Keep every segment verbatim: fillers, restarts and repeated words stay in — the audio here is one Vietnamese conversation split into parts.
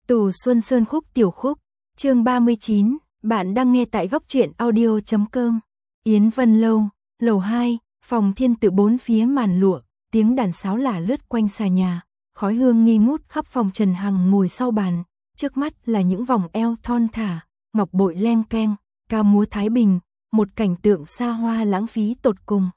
Tù Xuân Sơn Khúc tiểu khúc, chương ba mươi chín, bạn đang nghe tại góc truyện audio chấm com. Yến Vân Lâu, lầu hai, phòng thiên tự bốn phía màn lụa, tiếng đàn sáo lả lướt quanh xà nhà, khói hương nghi ngút khắp phòng. Trần Hằng ngồi sau bàn, trước mắt là những vòng eo thon thả, ngọc bội leng keng, ca múa Thái Bình, một cảnh tượng xa hoa lãng phí tột cùng.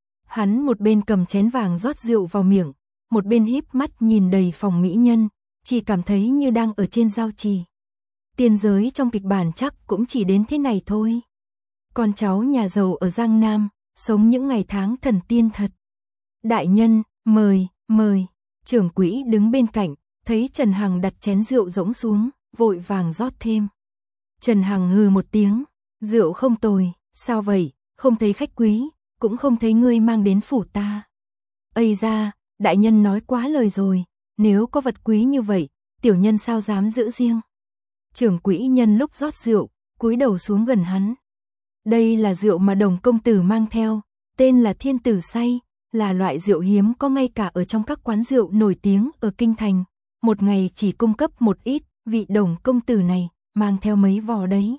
Hắn một bên cầm chén vàng rót rượu vào miệng, một bên híp mắt nhìn đầy phòng mỹ nhân, chỉ cảm thấy như đang ở trên giao trì. Tiên giới trong kịch bản chắc cũng chỉ đến thế này thôi. Con cháu nhà giàu ở Giang Nam, sống những ngày tháng thần tiên thật. Đại nhân, mời, mời. Trưởng quỹ đứng bên cạnh, thấy Trần Hằng đặt chén rượu rỗng xuống, vội vàng rót thêm. Trần Hằng hừ một tiếng, rượu không tồi, sao vậy, không thấy khách quý, cũng không thấy ngươi mang đến phủ ta. Ây da, đại nhân nói quá lời rồi, nếu có vật quý như vậy, tiểu nhân sao dám giữ riêng. Trưởng quỹ nhân lúc rót rượu, cúi đầu xuống gần hắn. Đây là rượu mà Đồng công tử mang theo, tên là Thiên Tử Say, là loại rượu hiếm có ngay cả ở trong các quán rượu nổi tiếng ở kinh thành, một ngày chỉ cung cấp một ít, vị Đồng công tử này mang theo mấy vò đấy.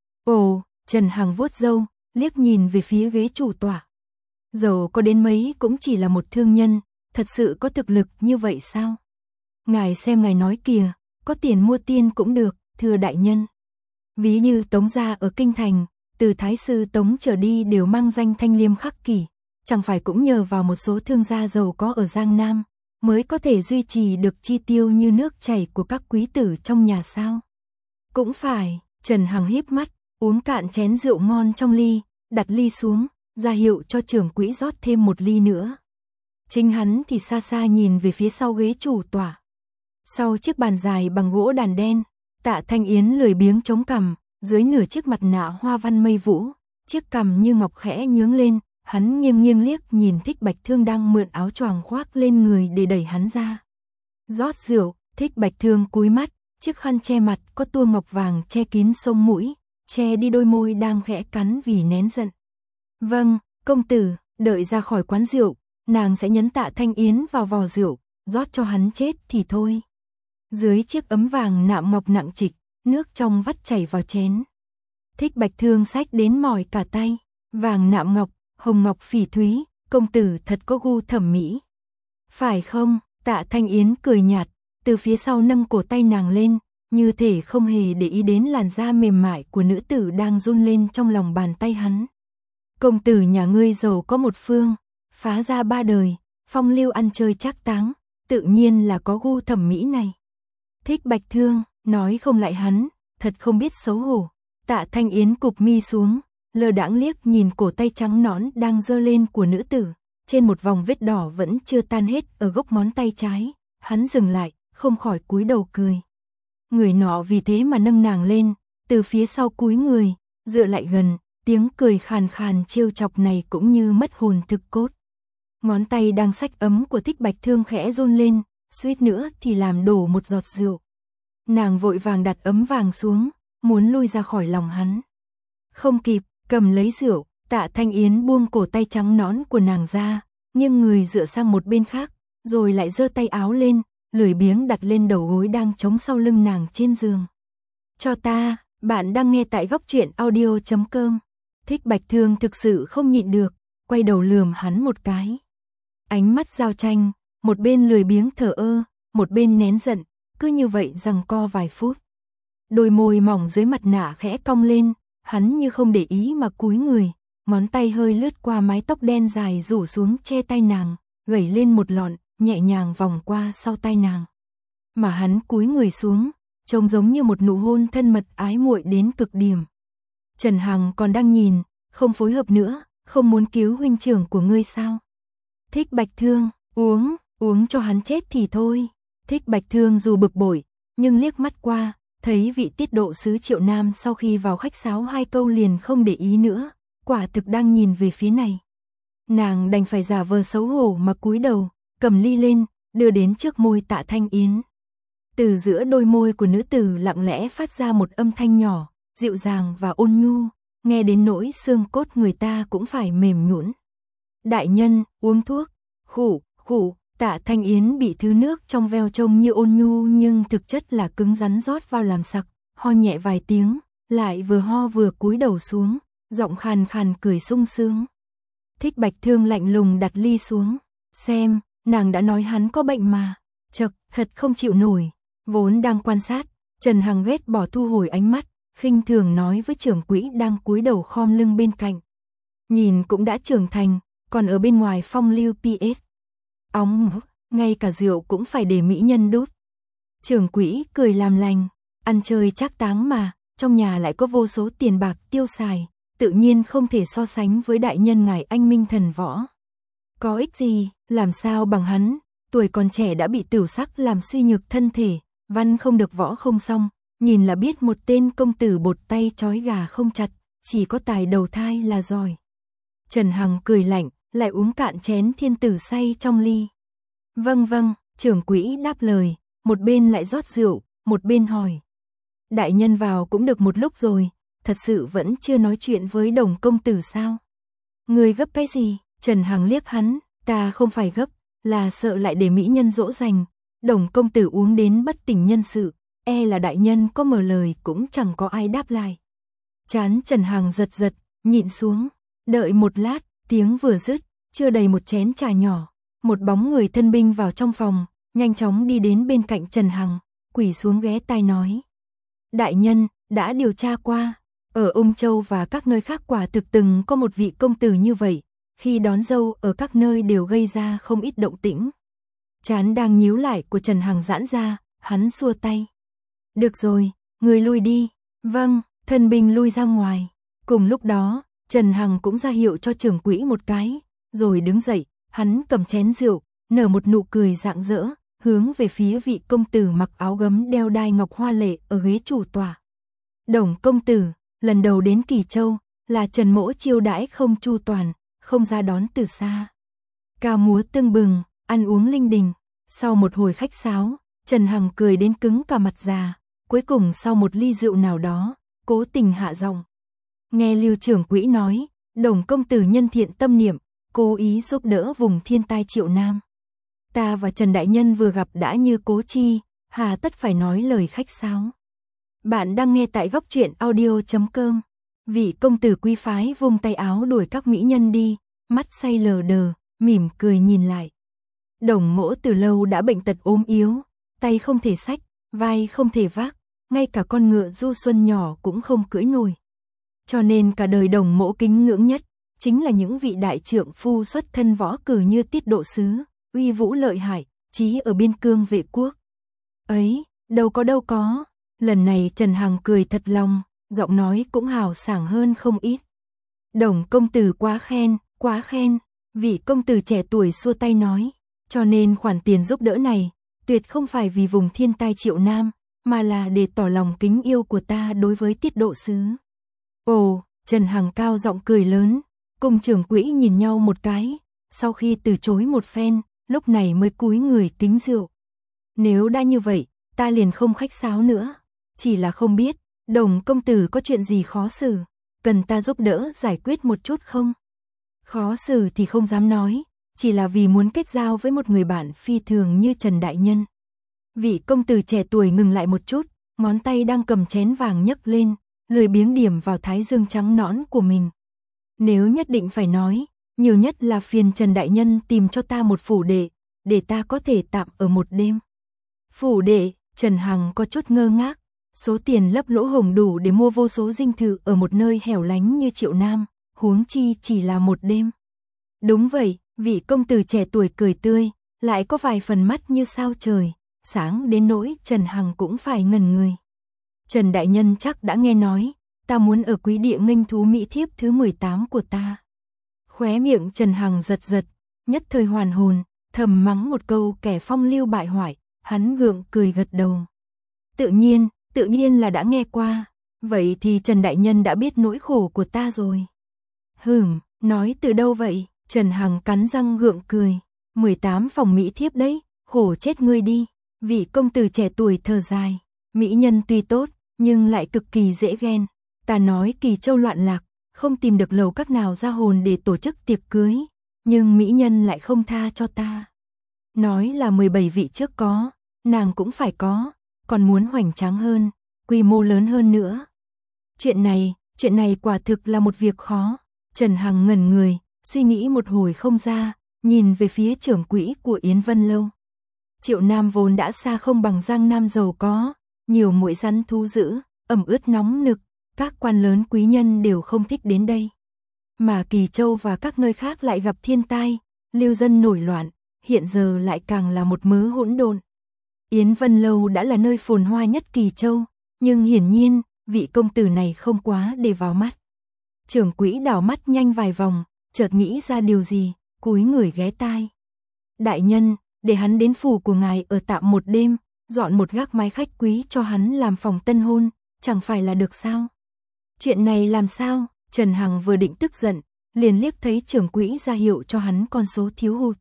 Ồ, Trần Hằng vuốt râu, liếc nhìn về phía ghế chủ tọa. Dầu có đến mấy cũng chỉ là một thương nhân, thật sự có thực lực như vậy sao? Ngài xem ngài nói kìa, có tiền mua tiên cũng được, thưa đại nhân. Ví như Tống gia ở kinh thành, từ thái sư Tống trở đi đều mang danh thanh liêm khắc kỷ, chẳng phải cũng nhờ vào một số thương gia giàu có ở Giang Nam, mới có thể duy trì được chi tiêu như nước chảy của các quý tử trong nhà sao? Cũng phải, Trần Hằng híp mắt, uống cạn chén rượu ngon trong ly, đặt ly xuống, ra hiệu cho trưởng quỹ rót thêm một ly nữa. Chính hắn thì xa xa nhìn về phía sau ghế chủ tọa. Sau chiếc bàn dài bằng gỗ đàn đen, Tạ Thanh Yến lười biếng chống cằm, dưới nửa chiếc mặt nạ hoa văn mây vũ, chiếc cằm như ngọc khẽ nhướng lên, hắn nghiêng nghiêng liếc nhìn Thích Bạch Thương đang mượn áo choàng khoác lên người để đẩy hắn ra. Rót rượu, Thích Bạch Thương cúi mắt, chiếc khăn che mặt có tua ngọc vàng che kín sống mũi, che đi đôi môi đang khẽ cắn vì nén giận. Vâng, công tử, đợi ra khỏi quán rượu, nàng sẽ nhấn Tạ Thanh Yến vào vò rượu, rót cho hắn chết thì thôi. Dưới chiếc ấm vàng nạm ngọc nặng trịch, nước trong vắt chảy vào chén. Thích Bạch Thương xách đến mỏi cả tay, vàng nạm ngọc, hồng ngọc phỉ thúy, công tử thật có gu thẩm mỹ. Phải không? Tạ Thanh Yến cười nhạt, từ phía sau nâng cổ tay nàng lên, như thể không hề để ý đến làn da mềm mại của nữ tử đang run lên trong lòng bàn tay hắn. Công tử nhà ngươi giàu có một phương, phá ra ba đời, phong lưu ăn chơi trác táng, tự nhiên là có gu thẩm mỹ này. Thích Bạch Thương, nói không lại hắn, thật không biết xấu hổ. Tạ Thanh Yến cụp mi xuống, lơ đãng liếc nhìn cổ tay trắng nõn đang giơ lên của nữ tử, trên một vòng vết đỏ vẫn chưa tan hết ở gốc ngón tay trái, hắn dừng lại, không khỏi cúi đầu cười. Người nọ vì thế mà nâng nàng lên, từ phía sau cúi người, dựa lại gần, tiếng cười khàn khàn trêu chọc này cũng như mất hồn thực cốt. Ngón tay đang xách ấm của Thích Bạch Thương khẽ run lên, suýt nữa thì làm đổ một giọt rượu. Nàng vội vàng đặt ấm vàng xuống, muốn lui ra khỏi lòng hắn. Không kịp, cầm lấy rượu, Tạ Thanh Yến buông cổ tay trắng nõn của nàng ra, nghiêng người dựa sang một bên khác, rồi lại giơ tay áo lên, lười biếng đặt lên đầu gối đang chống sau lưng nàng trên giường. Cho ta, bạn đang nghe tại góc truyện audio chấm com. Thích Bạch Thương thực sự không nhịn được, quay đầu lườm hắn một cái. Ánh mắt giao tranh, một bên lười biếng thờ ơ, một bên nén giận, cứ như vậy giằng co vài phút. Đôi môi mỏng dưới mặt nạ khẽ cong lên, hắn như không để ý mà cúi người, ngón tay hơi lướt qua mái tóc đen dài rủ xuống che tai nàng, gẩy lên một lọn, nhẹ nhàng vòng qua sau tai nàng. Mà hắn cúi người xuống, trông giống như một nụ hôn thân mật ái muội đến cực điểm. Trần Hằng còn đang nhìn, không phối hợp nữa, không muốn cứu huynh trưởng của ngươi sao? Thích Bạch Thương, uống, uống cho hắn chết thì thôi. Thích Bạch Thương dù bực bội, nhưng liếc mắt qua, thấy vị tiết độ sứ Triệu Nam sau khi vào khách sáo hai câu liền không để ý nữa, quả thực đang nhìn về phía này. Nàng đành phải giả vờ xấu hổ mà cúi đầu, cầm ly lên, đưa đến trước môi Tạ Thanh Yến. Từ giữa đôi môi của nữ tử lặng lẽ phát ra một âm thanh nhỏ, dịu dàng và ôn nhu, nghe đến nỗi xương cốt người ta cũng phải mềm nhũn. Đại nhân, uống thuốc. Khụ, khụ, Tạ Thanh Yến bị thứ nước trong veo trông như ôn nhu nhưng thực chất là cứng rắn rót vào làm sặc, ho nhẹ vài tiếng, lại vừa ho vừa cúi đầu xuống, giọng khàn khàn cười sung sướng. Thích Bạch Thương lạnh lùng đặt ly xuống, xem, nàng đã nói hắn có bệnh mà, chậc, thật không chịu nổi. Vốn đang quan sát, Trần Hằng ghét bỏ thu hồi ánh mắt, khinh thường nói với trưởng quỹ đang cúi đầu khom lưng bên cạnh. Nhìn cũng đã trưởng thành, còn ở bên ngoài phong lưu pê ét. Óng, ngay cả rượu cũng phải để mỹ nhân đút. Trưởng quỹ cười làm lành, ăn chơi trác táng mà, trong nhà lại có vô số tiền bạc tiêu xài, tự nhiên không thể so sánh với đại nhân ngài anh minh thần võ. Có ích gì, làm sao bằng hắn, tuổi còn trẻ đã bị tửu sắc làm suy nhược thân thể, văn không được võ không xong, nhìn là biết một tên công tử bột tay trói gà không chặt, chỉ có tài đầu thai là giỏi. Trần Hằng cười lạnh, lại uống cạn chén thiên tử say trong ly. Vâng vâng, trưởng quỹ đáp lời, một bên lại rót rượu, một bên hỏi. Đại nhân vào cũng được một lúc rồi, thật sự vẫn chưa nói chuyện với Đồng công tử sao? Người gấp cái gì? Trần Hằng liếc hắn, ta không phải gấp, là sợ lại để mỹ nhân dỗ dành. Đồng công tử uống đến bất tỉnh nhân sự, e là đại nhân có mở lời cũng chẳng có ai đáp lại. Chán Trần Hằng giật giật, nhịn xuống, đợi một lát, tiếng vừa dứt, chưa đầy một chén trà nhỏ, một bóng người thân binh vào trong phòng, nhanh chóng đi đến bên cạnh Trần Hằng, quỳ xuống ghé tai nói. Đại nhân, đã điều tra qua, ở Ung Châu và các nơi khác quả thực từng có một vị công tử như vậy, khi đón dâu ở các nơi đều gây ra không ít động tĩnh. Chán đang nhíu lại của Trần Hằng giãn ra, hắn xua tay. Được rồi, người lui đi. Vâng, thân binh lui ra ngoài. Cùng lúc đó, Trần Hằng cũng ra hiệu cho trưởng quỹ một cái, rồi đứng dậy, hắn cầm chén rượu, nở một nụ cười rạng rỡ, hướng về phía vị công tử mặc áo gấm đeo đai ngọc hoa lệ ở ghế chủ tọa. Đồng công tử, lần đầu đến Kỳ Châu, là Trần mỗ chiêu đãi không chu toàn, không ra đón từ xa. Ca múa tưng bừng, ăn uống linh đình, sau một hồi khách sáo, Trần Hằng cười đến cứng cả mặt già, cuối cùng sau một ly rượu nào đó, cố tình hạ giọng. Nghe Lưu trưởng quỹ nói, Đồng công tử nhân thiện tâm niệm, cố ý giúp đỡ vùng thiên tai Triệu Nam. Ta và Trần đại nhân vừa gặp đã như cố chi, hà tất phải nói lời khách sáo. Bạn đang nghe tại góc truyện audio chấm com. Vị công tử quý phái vung tay áo đuổi các mỹ nhân đi, mắt say lờ đờ, mỉm cười nhìn lại. Đồng mỗ từ lâu đã bệnh tật ốm yếu, tay không thể xách, vai không thể vác, ngay cả con ngựa du xuân nhỏ cũng không cưỡi nổi. Cho nên cả đời đồng mỗ kính ngưỡng nhất, chính là những vị đại trượng phu xuất thân võ cử như Tiết Độ Sứ, uy vũ lợi hại, chí ở biên cương vệ quốc. Ấy, đâu có đâu có, lần này Trần Hằng cười thật lòng, giọng nói cũng hào sảng hơn không ít. Đồng công tử quá khen, quá khen, vị công tử trẻ tuổi xua tay nói, cho nên khoản tiền giúp đỡ này, tuyệt không phải vì vùng thiên tai Triệu Nam, mà là để tỏ lòng kính yêu của ta đối với Tiết Độ Sứ. Ồ, Trần Hằng cao giọng cười lớn, cùng trưởng quỹ nhìn nhau một cái, sau khi từ chối một phen, lúc này mới cúi người kính rượu. Nếu đã như vậy, ta liền không khách sáo nữa, chỉ là không biết, Đồng công tử có chuyện gì khó xử, cần ta giúp đỡ giải quyết một chút không? Khó xử thì không dám nói, chỉ là vì muốn kết giao với một người bạn phi thường như Trần đại nhân. Vị công tử trẻ tuổi ngừng lại một chút, ngón tay đang cầm chén vàng nhấc lên, lười biếng điểm vào thái dương trắng nõn của mình. Nếu nhất định phải nói, nhiều nhất là phiền Trần đại nhân tìm cho ta một phủ đệ, để ta có thể tạm ở một đêm. Phủ đệ, Trần Hằng có chút ngơ ngác, số tiền lấp lỗ hổng đủ để mua vô số dinh thự ở một nơi hẻo lánh như Triệu Nam, huống chi chỉ là một đêm. Đúng vậy, vị công tử trẻ tuổi cười tươi, lại có vài phần mắt như sao trời, sáng đến nỗi Trần Hằng cũng phải ngẩn người. Trần đại nhân chắc đã nghe nói, ta muốn ở quý địa nghênh thú mỹ thiếp thứ mười tám của ta. Khóe miệng Trần Hằng giật giật, nhất thời hoàn hồn, thầm mắng một câu kẻ phong lưu bại hoại, hắn gượng cười gật đầu. Tự nhiên, tự nhiên là đã nghe qua, vậy thì Trần đại nhân đã biết nỗi khổ của ta rồi. Hừm, nói từ đâu vậy? Trần Hằng cắn răng gượng cười, mười tám phòng mỹ thiếp đấy, khổ chết ngươi đi. Vị công tử trẻ tuổi thở dài, mỹ nhân tuy tốt, nhưng lại cực kỳ dễ ghen. Ta nói Kỳ Châu loạn lạc, không tìm được lầu các nào ra hồn để tổ chức tiệc cưới, nhưng mỹ nhân lại không tha cho ta. nói là mười bảy vị trước có, nàng cũng phải có, còn muốn hoành tráng hơn, quy mô lớn hơn nữa. Chuyện này, chuyện này quả thực là một việc khó. Trần Hằng ngẩn người, suy nghĩ một hồi không ra, nhìn về phía trưởng quỹ của Yến Vân Lâu. Triệu Nam vốn đã xa không bằng Giang Nam giàu có, nhiều muỗi rắn thú dữ, ẩm ướt nóng nực, các quan lớn quý nhân đều không thích đến đây. Mà Kỳ Châu và các nơi khác lại gặp thiên tai, lưu dân nổi loạn, hiện giờ lại càng là một mớ hỗn độn. Yến Vân Lâu đã là nơi phồn hoa nhất Kỳ Châu, nhưng hiển nhiên, vị công tử này không quá để vào mắt. Trưởng quỹ đảo mắt nhanh vài vòng, chợt nghĩ ra điều gì, cúi người ghé tai. Đại nhân, để hắn đến phủ của ngài ở tạm một đêm, dọn một gác mái khách quý cho hắn làm phòng tân hôn, chẳng phải là được sao? Chuyện này làm sao? Trần Hằng vừa định tức giận, liền liếc thấy trưởng quỹ ra hiệu cho hắn con số thiếu hụt.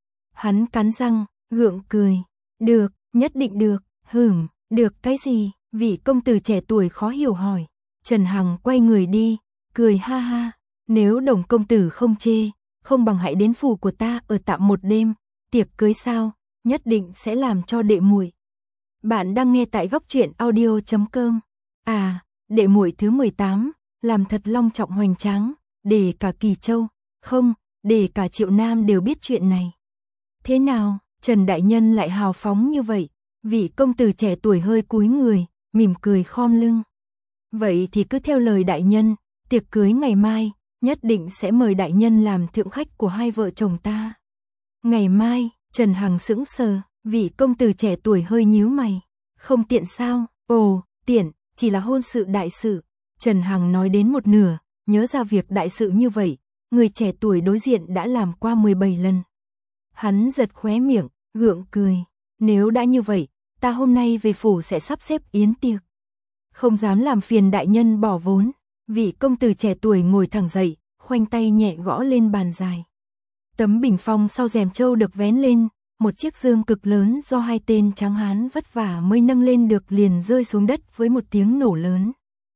Hắn cắn răng, gượng cười. Được, nhất định được. Hửm, được cái gì? Vị công tử trẻ tuổi khó hiểu hỏi. Trần Hằng quay người đi, cười ha ha. Nếu Đồng công tử không chê, không bằng hãy đến phủ của ta ở tạm một đêm, tiệc cưới sao, nhất định sẽ làm cho đệ muội. Bạn đang nghe tại góc truyện audio chấm com. À, đệ muội thứ mười tám, làm thật long trọng hoành tráng, để cả Kỳ Châu, không, để cả Triệu Nam đều biết chuyện này. Thế nào, Trần đại nhân lại hào phóng như vậy? Vị công tử trẻ tuổi hơi cúi người, mỉm cười khom lưng. Vậy thì cứ theo lời đại nhân, tiệc cưới ngày mai, nhất định sẽ mời đại nhân làm thượng khách của hai vợ chồng ta. Ngày mai, Trần Hằng sững sờ, vị công tử trẻ tuổi hơi nhíu mày. Không tiện sao? Ồ, tiện, chỉ là hôn sự đại sự. Trần Hằng nói đến một nửa, nhớ ra việc đại sự như vậy, người trẻ tuổi đối diện đã làm qua mười bảy lần. Hắn giật khóe miệng, gượng cười. Nếu đã như vậy, ta hôm nay về phủ sẽ sắp xếp yến tiệc. Không dám làm phiền đại nhân bỏ vốn. Vị công tử trẻ tuổi ngồi thẳng dậy, khoanh tay nhẹ gõ lên bàn dài. Tấm bình phong sau rèm trâu được vén lên, một chiếc dương cực lớn do hai tên tráng hán vất vả mới nâng lên được liền rơi xuống đất với một tiếng nổ lớn.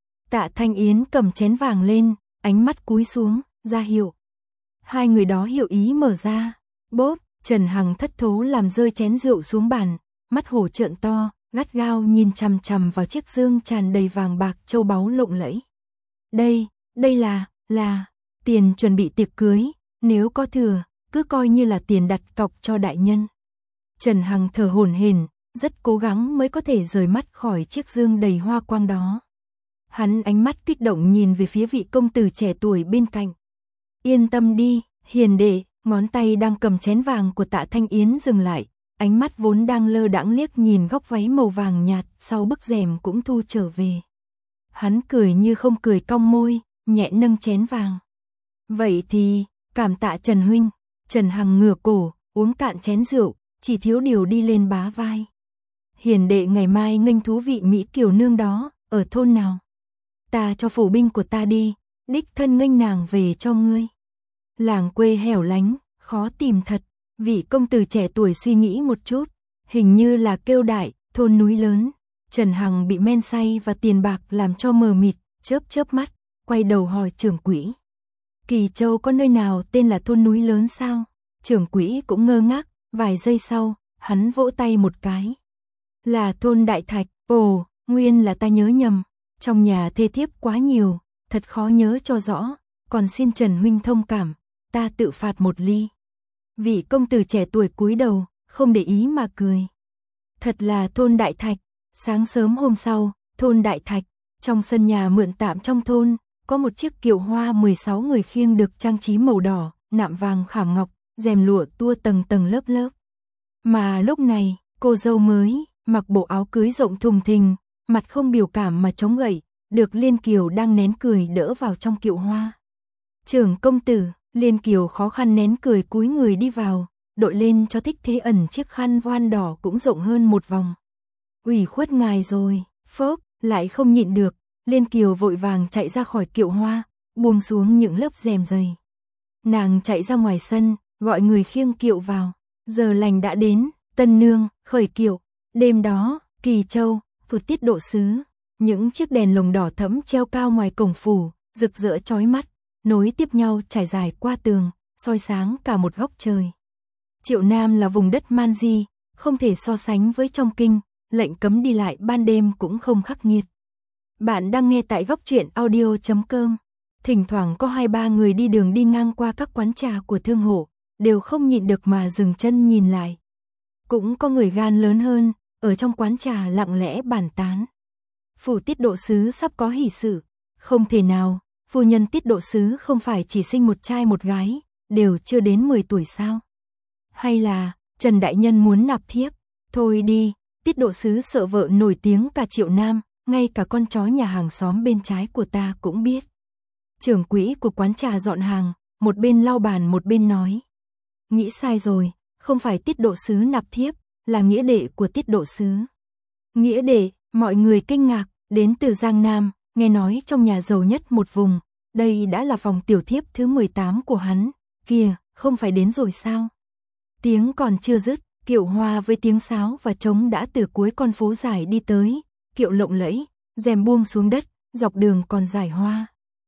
Tạ Thanh Yến cầm chén vàng lên, ánh mắt cúi xuống, ra hiệu. Hai người đó hiểu ý mở ra. Bốp, Trần Hằng thất thố làm rơi chén rượu xuống bàn, mắt hổ trợn to, gắt gao nhìn chằm chằm vào chiếc dương tràn đầy vàng bạc châu báu lộng lẫy. Đây, đây là, là, tiền chuẩn bị tiệc cưới, nếu có thừa, cứ coi như là tiền đặt cọc cho đại nhân. Trần Hằng thở hổn hển, rất cố gắng mới có thể rời mắt khỏi chiếc dương đầy hoa quang đó. Hắn ánh mắt kích động nhìn về phía vị công tử trẻ tuổi bên cạnh. Yên tâm đi, hiền đệ, ngón tay đang cầm chén vàng của Tạ Thanh Yến dừng lại, ánh mắt vốn đang lơ đãng liếc nhìn góc váy màu vàng nhạt sau bức rèm cũng thu trở về. Hắn cười như không cười cong môi, nhẹ nâng chén vàng. Vậy thì, cảm tạ Trần huynh. Trần Hằng ngửa cổ, uống cạn chén rượu, chỉ thiếu điều đi lên bá vai. Hiền đệ ngày mai nghênh thú vị Mỹ kiều nương đó, ở thôn nào? Ta cho phủ binh của ta đi, đích thân nghênh nàng về cho ngươi. Làng quê hẻo lánh, khó tìm thật. Vị công tử trẻ tuổi suy nghĩ một chút, hình như là kêu đại, thôn núi lớn. Trần Hằng bị men say và tiền bạc làm cho mờ mịt, chớp chớp mắt, quay đầu hỏi trưởng quỹ. Kỳ Châu có nơi nào tên là thôn núi lớn sao? Trưởng quỹ cũng ngơ ngác, vài giây sau, hắn vỗ tay một cái. Là thôn Đại Thạch. Ồ, nguyên là ta nhớ nhầm. Trong nhà thê thiếp quá nhiều, thật khó nhớ cho rõ, còn xin Trần huynh thông cảm, ta tự phạt một ly. Vị công tử trẻ tuổi cúi đầu, không để ý mà cười. Thật là thôn Đại Thạch. Sáng sớm hôm sau, thôn Đại Thạch, trong sân nhà mượn tạm trong thôn, có một chiếc kiệu hoa mười sáu người khiêng được trang trí màu đỏ, nạm vàng khảm ngọc, rèm lụa tua tầng tầng lớp lớp. Mà lúc này, cô dâu mới, mặc bộ áo cưới rộng thùng thình, mặt không biểu cảm mà chống gậy, được Liên Kiều đang nén cười đỡ vào trong kiệu hoa. Trưởng công tử, Liên Kiều khó khăn nén cười cúi người đi vào, đội lên cho Thích Thế Ẩn chiếc khăn voan đỏ cũng rộng hơn một vòng. Ủy khuất ngài rồi, phốc, lại không nhịn được, Liên Kiều vội vàng chạy ra khỏi kiệu hoa, buông xuống những lớp rèm dày. Nàng chạy ra ngoài sân, gọi người khiêng kiệu vào. Giờ lành đã đến, tân nương, khởi kiệu. Đêm đó, Kỳ Châu, phượt tiết độ sứ. Những chiếc đèn lồng đỏ thẫm treo cao ngoài cổng phủ, rực rỡ chói mắt, nối tiếp nhau trải dài qua tường, soi sáng cả một góc trời. Triệu Nam là vùng đất man di, không thể so sánh với trong kinh, lệnh cấm đi lại ban đêm cũng không khắc nghiệt. Bạn đang nghe tại góc truyện audio chấm com. Thỉnh thoảng có hai ba người đi đường đi ngang qua các quán trà của thương hộ, đều không nhịn được mà dừng chân nhìn lại. Cũng có người gan lớn hơn, ở trong quán trà lặng lẽ bàn tán. Phủ Tiết Độ Sứ sắp có hỷ sự, không thể nào, phu nhân Tiết Độ Sứ không phải chỉ sinh một trai một gái, đều chưa đến mười tuổi sao? Hay là, Trần Đại Nhân muốn nạp thiếp? Thôi đi, Tiết Độ Sứ sợ vợ nổi tiếng cả Triệu Nam, ngay cả con chó nhà hàng xóm bên trái của ta cũng biết. Trưởng quỹ của quán trà dọn hàng, một bên lau bàn một bên nói. Nghĩ sai rồi, không phải Tiết Độ Sứ nạp thiếp, là nghĩa đệ của Tiết Độ Sứ. Nghĩa đệ, mọi người kinh ngạc, đến từ Giang Nam, nghe nói trong nhà giàu nhất một vùng, đây đã là phòng tiểu thiếp thứ mười tám của hắn, kìa, không phải đến rồi sao? Tiếng còn chưa dứt, kiệu hoa với tiếng sáo và trống đã từ cuối con phố dài đi tới, kiệu lộng lẫy, rèm buông xuống đất, dọc đường còn giải hoa.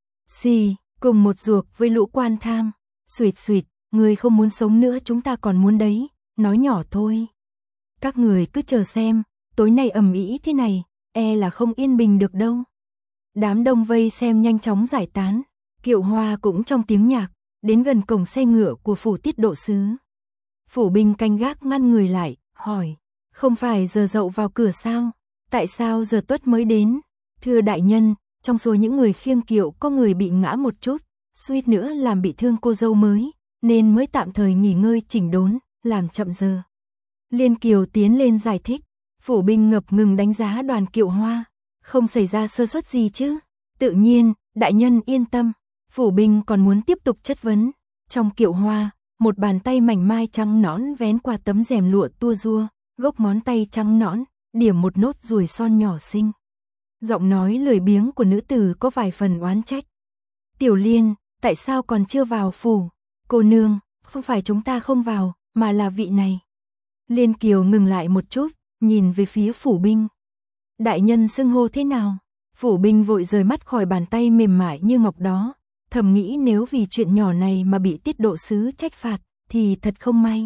Xì, cùng một ruột với lũ quan tham, xuỵt xuỵt, người không muốn sống nữa chúng ta còn muốn đấy, nói nhỏ thôi. Các người cứ chờ xem, tối nay ầm ĩ thế này, e là không yên bình được đâu. Đám đông vây xem nhanh chóng giải tán, kiệu hoa cũng trong tiếng nhạc, đến gần cổng xe ngựa của phủ Tiết Độ Sứ. Phủ binh canh gác ngăn người lại, hỏi, không phải giờ dậu vào cửa sao? Tại sao giờ tuất mới đến? Thưa đại nhân, trong số những người khiêng kiệu có người bị ngã một chút, suýt nữa làm bị thương cô dâu mới, nên mới tạm thời nghỉ ngơi chỉnh đốn, làm chậm giờ. Liên Kiều tiến lên giải thích, phủ binh ngập ngừng đánh giá đoàn kiệu hoa, không xảy ra sơ suất gì chứ? Tự nhiên, đại nhân yên tâm. Phủ binh còn muốn tiếp tục chất vấn. Trong kiệu hoa, một bàn tay mảnh mai trắng nõn vén qua tấm rèm lụa tua rua, gốc ngón tay trắng nõn, điểm một nốt ruồi son nhỏ xinh. Giọng nói lười biếng của nữ tử có vài phần oán trách. Tiểu Liên, tại sao còn chưa vào phủ? Cô nương, không phải chúng ta không vào, mà là vị này. Liên Kiều ngừng lại một chút, nhìn về phía phủ binh. Đại nhân xưng hô thế nào? Phủ binh vội rời mắt khỏi bàn tay mềm mại như ngọc đó, thầm nghĩ nếu vì chuyện nhỏ này mà bị Tiết Độ Sứ trách phạt, thì thật không may.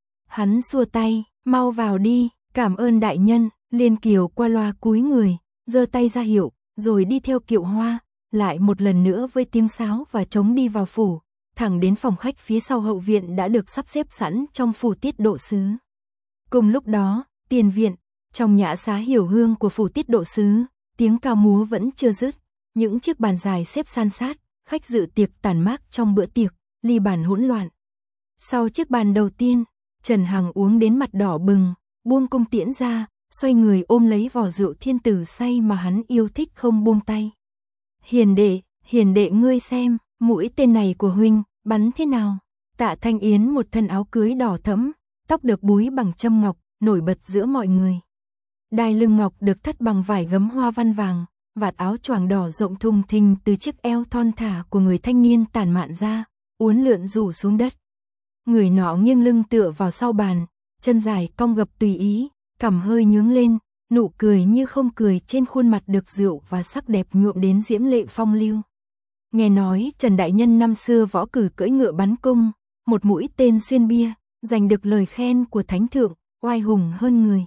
Hắn xua tay, mau vào đi, cảm ơn đại nhân. Liên Kiều qua loa cúi người, giơ tay ra hiệu, rồi đi theo kiệu hoa, lại một lần nữa với tiếng sáo và trống đi vào phủ, thẳng đến phòng khách phía sau hậu viện đã được sắp xếp sẵn trong phủ Tiết Độ Sứ. Cùng lúc đó, tiền viện, trong nhã xá Hiểu Hương của phủ Tiết Độ Sứ, tiếng ca múa vẫn chưa dứt, những chiếc bàn dài xếp san sát, khách dự tiệc tản mát trong bữa tiệc, ly bàn hỗn loạn. Sau chiếc bàn đầu tiên, Trần Hằng uống đến mặt đỏ bừng, buông cung tiễn ra, xoay người ôm lấy vò rượu thiên tử say mà hắn yêu thích không buông tay. Hiền đệ, hiền đệ ngươi xem, mũi tên này của huynh, bắn thế nào? Tạ Thanh Yến một thân áo cưới đỏ thẫm, tóc được búi bằng châm ngọc, nổi bật giữa mọi người. Đai lưng ngọc được thắt bằng vải gấm hoa văn vàng, vạt áo choàng đỏ rộng thùng thình từ chiếc eo thon thả của người thanh niên tản mạn ra, uốn lượn rủ xuống đất. Người nọ nghiêng lưng tựa vào sau bàn, chân dài cong gập tùy ý, cằm hơi nhướng lên, nụ cười như không cười trên khuôn mặt được rượu và sắc đẹp nhuộm đến diễm lệ phong lưu. Nghe nói Trần Đại Nhân năm xưa võ cử cưỡi ngựa bắn cung, một mũi tên xuyên bia, giành được lời khen của thánh thượng, oai hùng hơn người.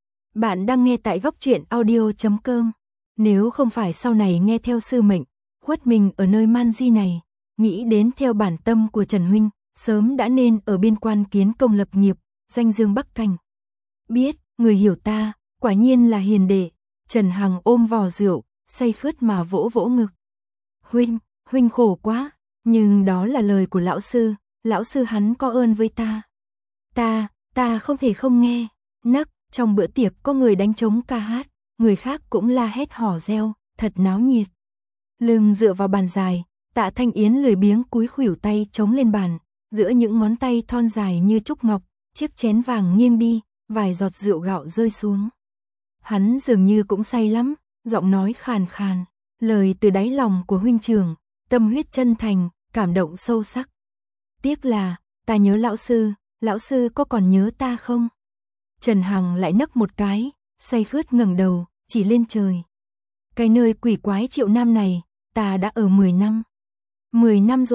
Bạn đang nghe tại góc truyện audio chấm com. Nếu không phải sau này nghe theo sư mệnh, khuất mình ở nơi man di này, nghĩ đến theo bản tâm của Trần huynh, sớm đã nên ở biên quan kiến công lập nghiệp, danh dương Bắc Cảnh. Biết, người hiểu ta, quả nhiên là hiền đệ. Trần Hằng ôm vò rượu, say khướt mà vỗ vỗ ngực. Huynh, huynh khổ quá, nhưng đó là lời của lão sư, lão sư hắn có ơn với ta. Ta, ta không thể không nghe. Nấc, trong bữa tiệc có người đánh trống ca hát, người khác cũng la hét hò reo, thật náo nhiệt. Lưng dựa vào bàn dài, Tạ Thanh Yến lười biếng cúi khuỷu tay chống lên bàn, giữa những ngón tay thon dài như trúc ngọc, chiếc chén vàng nghiêng đi, vài giọt rượu gạo rơi xuống. Hắn dường như cũng say lắm, giọng nói khàn khàn, lời từ đáy lòng của huynh trưởng, tâm huyết chân thành, cảm động sâu sắc. Tiếc là, ta nhớ lão sư, lão sư có còn nhớ ta không? Trần Hằng lại nấc một cái, say khướt ngẩng đầu, chỉ lên trời. Cái nơi quỷ quái Triệu Nam này, ta đã ở mười năm. mười năm rồi,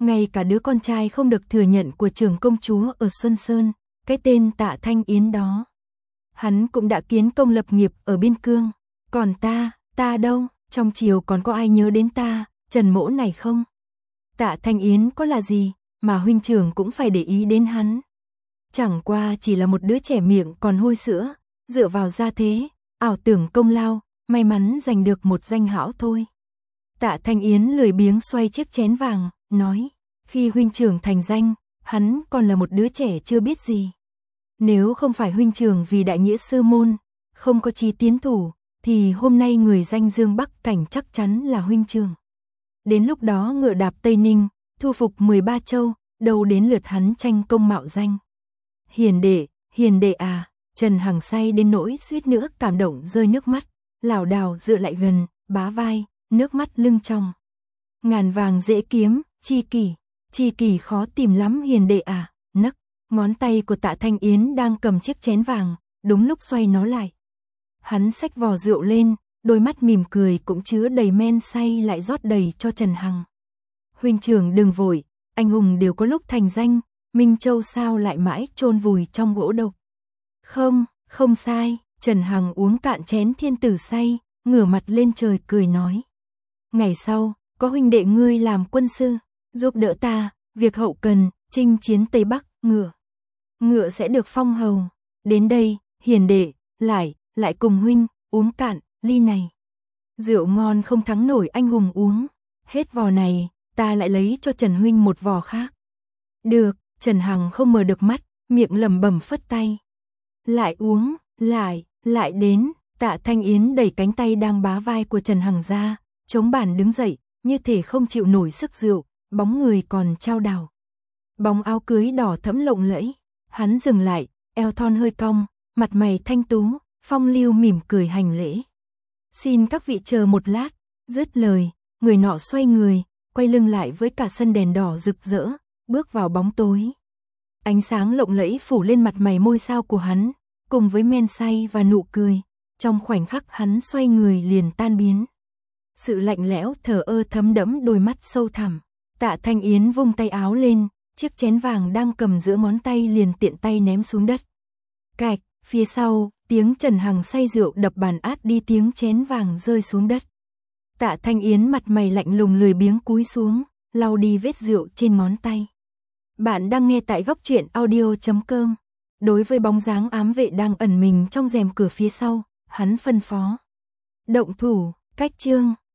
Ngay cả đứa con trai không được thừa nhận của trưởng công chúa ở Xuân Sơn, cái tên Tạ Thanh Yến đó. Hắn cũng đã kiến công lập nghiệp ở biên cương. Còn ta, ta đâu, trong triều còn có ai nhớ đến ta, Trần Mỗ này không? Tạ Thanh Yến có là gì, mà huynh trưởng cũng phải để ý đến hắn. Chẳng qua chỉ là một đứa trẻ miệng còn hôi sữa, dựa vào gia thế, ảo tưởng công lao, may mắn giành được một danh hão thôi. Tạ Thanh Yến lười biếng xoay chiếc chén vàng, nói, khi huynh trưởng thành danh, hắn còn là một đứa trẻ chưa biết gì. Nếu không phải huynh trưởng vì đại nghĩa sư môn, không có chí tiến thủ, thì hôm nay người danh Dương Bắc Cảnh chắc chắn là huynh trưởng. Đến lúc đó ngựa đạp Tây Ninh, thu phục mười ba châu, đâu đến lượt hắn tranh công mạo danh. Hiền đệ, hiền đệ à, Trần Hằng say đến nỗi suýt nữa cảm động rơi nước mắt, lảo đảo dựa lại gần, bá vai, nước mắt lưng tròng. Ngàn vàng dễ kiếm, chi kỷ, chi kỷ khó tìm lắm hiền đệ à, nấc, ngón tay của Tạ Thanh Yến đang cầm chiếc chén vàng, đúng lúc xoay nó lại. Hắn xách vò rượu lên, đôi mắt mỉm cười cũng chứa đầy men say lại rót đầy cho Trần Hằng. Huynh trưởng đừng vội, anh hùng đều có lúc thành danh, Minh Châu sao lại mãi chôn vùi trong gỗ độc. Không, không sai, Trần Hằng uống cạn chén thiên tử say, ngửa mặt lên trời cười nói. Ngày sau, có huynh đệ ngươi làm quân sư, giúp đỡ ta, việc hậu cần, chinh chiến Tây Bắc, ngựa. Ngựa sẽ được phong hầu. Đến đây, hiền đệ, lại, lại cùng huynh, uống cạn, ly này. Rượu ngon không thắng nổi anh hùng uống. Hết vò này, ta lại lấy cho Trần huynh một vò khác. Được, Trần Hằng không mở được mắt, miệng lẩm bẩm phất tay. Lại uống, lại, lại đến, Tạ Thanh Yến đẩy cánh tay đang bá vai của Trần Hằng ra, chống bàn đứng dậy, như thể không chịu nổi sức rượu, bóng người còn chao đảo. Bóng áo cưới đỏ thẫm lộng lẫy, hắn dừng lại, eo thon hơi cong, mặt mày thanh tú, phong lưu mỉm cười hành lễ. Xin các vị chờ một lát, dứt lời, người nọ xoay người, quay lưng lại với cả sân đèn đỏ rực rỡ, bước vào bóng tối. Ánh sáng lộng lẫy phủ lên mặt mày môi sao của hắn, cùng với men say và nụ cười, trong khoảnh khắc hắn xoay người liền tan biến. Sự lạnh lẽo thờ ơ thấm đẫm đôi mắt sâu thẳm. Tạ Thanh Yến vung tay áo lên, chiếc chén vàng đang cầm giữa ngón tay liền tiện tay ném xuống đất. Cạch, phía sau, tiếng Trần Hằng say rượu đập bàn át đi tiếng chén vàng rơi xuống đất. Tạ Thanh Yến mặt mày lạnh lùng lười biếng cúi xuống, lau đi vết rượu trên ngón tay. Bạn đang nghe tại góc truyện audio chấm com. Đối với bóng dáng ám vệ đang ẩn mình trong rèm cửa phía sau, hắn phân phó. Động thủ, cách chương.